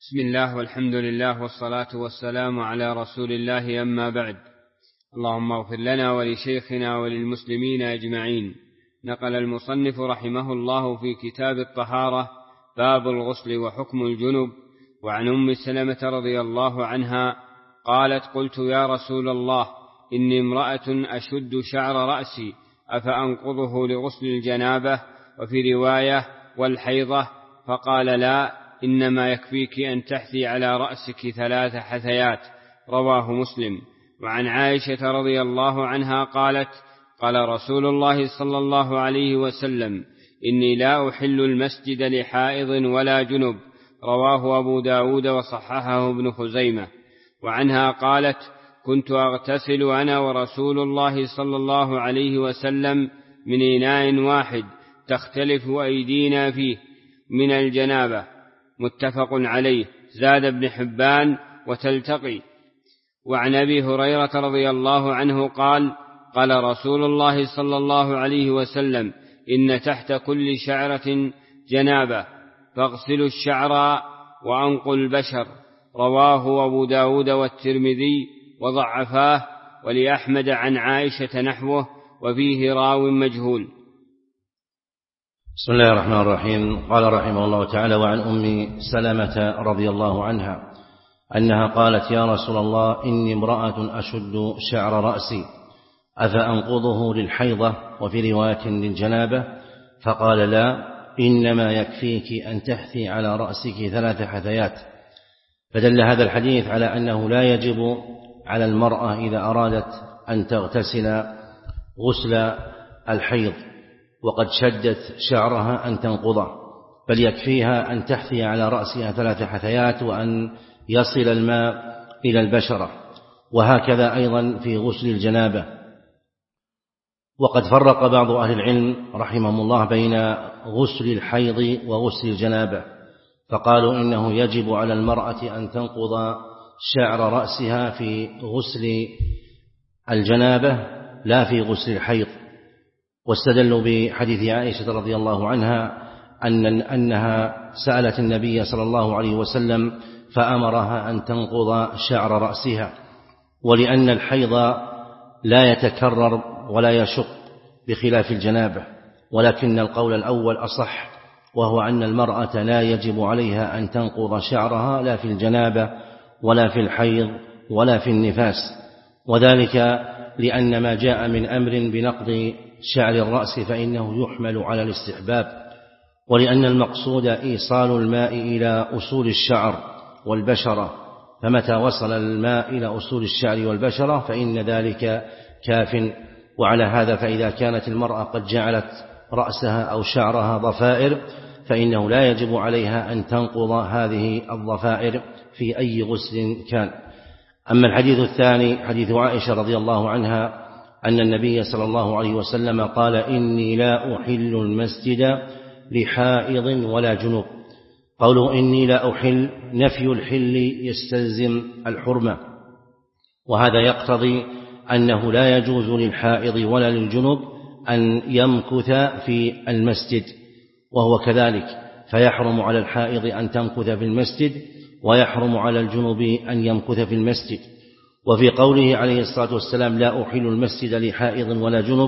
بسم الله والحمد لله والصلاة والسلام على رسول الله، أما بعد. اللهم اغفر لنا ولشيخنا وللمسلمين أجمعين. نقل المصنف رحمه الله في كتاب الطهارة باب الغسل وحكم الجنب، وعن أم سلمة رضي الله عنها قالت: قلت يا رسول الله، إني امرأة أشد شعر رأسي، أفأنقضه لغسل الجنابة؟ وفي رواية: والحيضة. فقال: لا، إنما يكفيك أن تحثي على رأسك 3 حثيات. رواه مسلم. وعن عائشة رضي الله عنها قالت: قال رسول الله صلى الله عليه وسلم: إني لا أحل المسجد لحائض ولا جنب. رواه أبو داود وصححه ابن خزيمة. وعنها قالت: كنت أغتسل أنا ورسول الله صلى الله عليه وسلم من إناء واحد تختلف أيدينا فيه من الجنابة. متفق عليه. زاد ابن حبان: وتلتقي. وعن أبي هريرة رضي الله عنه قال: قال رسول الله صلى الله عليه وسلم: إن تحت كل شعرة جنابة، فاغسلوا الشعر وأنقوا البشر. رواه أبو داود والترمذي وضعفاه، ولأحمد عن عائشة نحوه، وفيه راو مجهول. بسم الله الرحمن الرحيم. قال رحمه الله تعالى: وعن أم سلمة رضي الله عنها أنها قالت: يا رسول الله، إني امرأة أشد شعر رأسي، أفأنقضه للحيضة؟ وفي رواية للجنابة. فقال: لا، إنما يكفيك أن تحثي على رأسك 3 حثيات. فدل هذا الحديث على أنه لا يجب على المرأة إذا أرادت أن تغتسل غسل الحيض وقد شدت شعرها أن تنقضه، بل يكفيها أن تحثي على رأسها 3 حثيات وأن يصل الماء إلى البشرة. وهكذا أيضا في غسل الجنابة. وقد فرق بعض أهل العلم رحمهم الله بين غسل الحيض وغسل الجنابة، فقالوا إنه يجب على المرأة أن تنقض شعر رأسها في غسل الجنابة لا في غسل الحيض، واستدلوا بحديث عائشة رضي الله عنها أنها سألت النبي صلى الله عليه وسلم فأمرها أن تنقض شعر رأسها، ولأن الحيض لا يتكرر ولا يشق بخلاف الجنابة. ولكن القول الأول أصح، وهو أن المرأة لا يجب عليها أن تنقض شعرها لا في الجنابة ولا في الحيض ولا في النفاس، وذلك لأن ما جاء من أمر بنقض شعر الرأس فإنه يحمل على الاستحباب، ولأن المقصود إيصال الماء إلى أصول الشعر والبشرة، فمتى وصل الماء إلى أصول الشعر والبشرة فإن ذلك كاف. وعلى هذا فإذا كانت المرأة قد جعلت رأسها أو شعرها ضفائر فإنه لا يجب عليها أن تنقض هذه الضفائر في أي غسل كان. أما الحديث الثاني حديث عائشة رضي الله عنها أن النبي صلى الله عليه وسلم قال: إني لا أحل المسجد لحائض ولا جنوب. قوله إني لا أحل نفي الحل يستلزم الحرمة، وهذا يقتضي أنه لا يجوز للحائض ولا للجنوب أن يمكث في المسجد، وهو كذلك، فيحرم على الحائض أن تمكث في المسجد، ويحرم على الجنوب أن يمكث في المسجد. وفي قوله عليه الصلاة والسلام: لا أحل المسجد لحائض ولا جنب،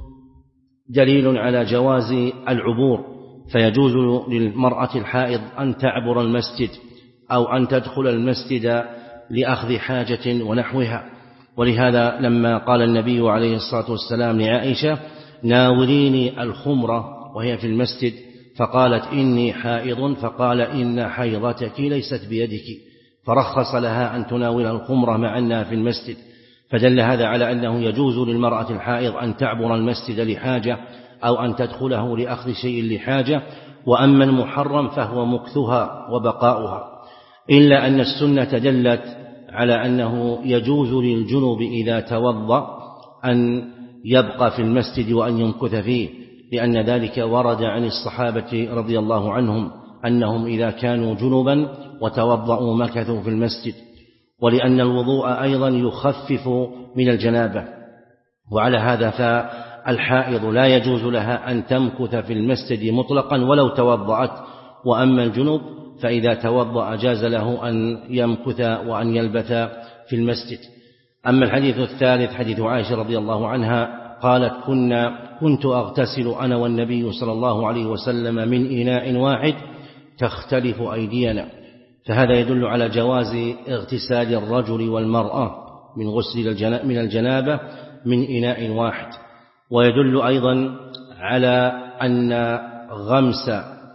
دليل على جواز العبور، فيجوز للمرأة الحائض أن تعبر المسجد أو أن تدخل المسجد لأخذ حاجة ونحوها. ولهذا لما قال النبي عليه الصلاة والسلام لعائشة: ناوليني الخمرة وهي في المسجد، فقالت: إني حائض، فقال: إن حيضتك ليست بيدك، فرخص لها أن تناول الخمرة مع أنها في المسجد. فدل هذا على أنه يجوز للمرأة الحائض أن تعبر المسجد لحاجة أو أن تدخله لأخذ شيء لحاجة. وأما المحرم فهو مكثها وبقاؤها، إلا أن السنة دلت على أنه يجوز للجنوب إذا توضأ أن يبقى في المسجد وأن يمكث فيه، لأن ذلك ورد عن الصحابة رضي الله عنهم أنهم إذا كانوا جنبا وتوضأوا مكثوا في المسجد، ولأن الوضوء أيضا يخفف من الجنابة. وعلى هذا فالحائض لا يجوز لها أن تمكث في المسجد مطلقا ولو توضأت. وأما الجنوب فإذا توضأ جاز له أن يمكث وأن يلبث في المسجد. أما الحديث الثالث حديث عائشة رضي الله عنها قالت كنت أغتسل أنا والنبي صلى الله عليه وسلم من إناء واحد تختلف أيدينا، فهذا يدل على جواز اغتسال الرجل والمرأة من غسل من الجنابة من إناء واحد. ويدل أيضا على أن غمس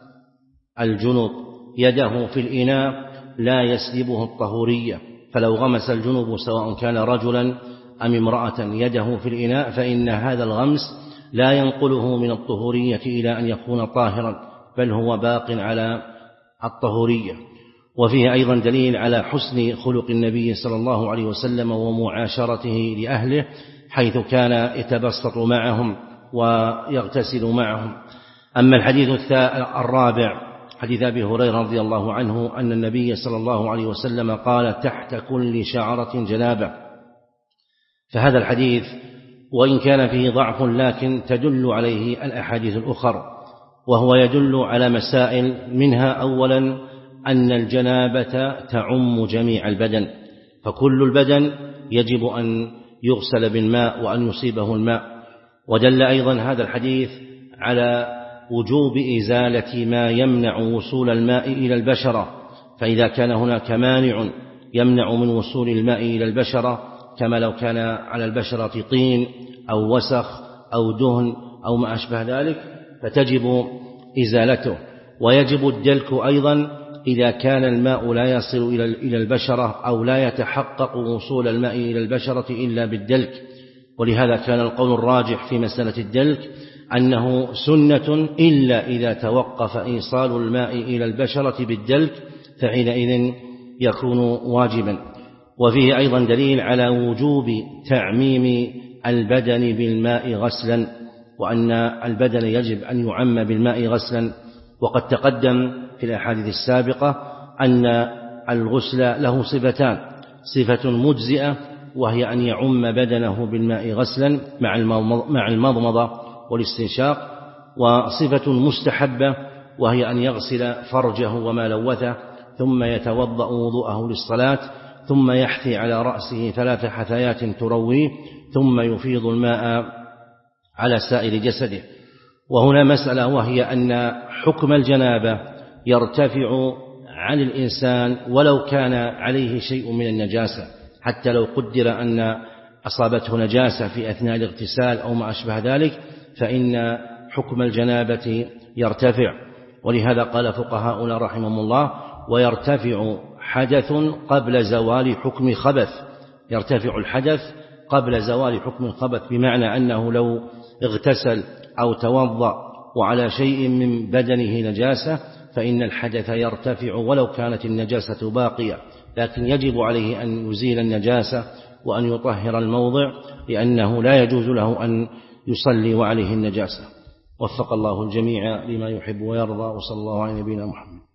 الجنب يده في الإناء لا يسلبه الطهورية، فلو غمس الجنب سواء كان رجلا أم امرأة يده في الإناء فإن هذا الغمس لا ينقله من الطهورية إلى أن يكون طاهرا، بل هو باق على الطهورية. وفيه أيضا دليل على حسن خلق النبي صلى الله عليه وسلم ومعاشرته لأهله، حيث كان يتبسط معهم ويغتسل معهم. أما الحديث الرابع حديث أبي هريرة رضي الله عنه أن النبي صلى الله عليه وسلم قال تحت كل شعرة جنابة، فهذا الحديث وإن كان فيه ضعف لكن تدل عليه الأحاديث الأخرى، وهو يدل على مسائل، منها أولا أن الجنابة تعم جميع البدن، فكل البدن يجب أن يغسل بالماء وأن يصيبه الماء. ودل أيضا هذا الحديث على وجوب إزالة ما يمنع وصول الماء إلى البشرة، فإذا كان هناك مانع يمنع من وصول الماء إلى البشرة كما لو كان على البشرة طين أو وسخ أو دهن أو ما أشبه ذلك فتجب إزالته. ويجب الدلك أيضا إذا كان الماء لا يصل إلى البشرة أو لا يتحقق وصول الماء إلى البشرة إلا بالدلك. ولهذا كان القول الراجح في مسألة الدلك أنه سنة إلا إذا توقف إيصال الماء إلى البشرة بالدلك فحينئذ يكون واجبا. وفيه أيضا دليل على وجوب تعميم البدن بالماء غسلا، وأن البدن يجب أن يعم بالماء غسلا. وقد تقدم في الأحاديث السابقة أن الغسل له صفتان: صفة مجزئة وهي أن يعم بدنه بالماء غسلا مع المضمضة والاستنشاق، وصفة مستحبة وهي أن يغسل فرجه وما لوثه ثم يتوضأ وضوءه للصلاة، ثم يحثي على رأسه 3 حثيات ترويه، ثم يفيض الماء على سائر جسده. وهنا مسألة، وهي أن حكم الجنابة يرتفع عن الإنسان ولو كان عليه شيء من النجاسة، حتى لو قدر أن أصابته نجاسة في أثناء الاغتسال أو ما أشبه ذلك فإن حكم الجنابة يرتفع. ولهذا قال فقهاؤنا رحمهم الله: ويرتفع حدث قبل زوال حكم خبث. يرتفع الحدث قبل زوال حكم الخبث، بمعنى أنه لو اغتسل أو توضأ وعلى شيء من بدنه نجاسة فإن الحدث يرتفع ولو كانت النجاسة باقية، لكن يجب عليه أن يزيل النجاسة وأن يطهر الموضع، لأنه لا يجوز له أن يصلي وعليه النجاسة. وفق الله الجميع لما يحب ويرضى، وصلى الله على نبينا محمد.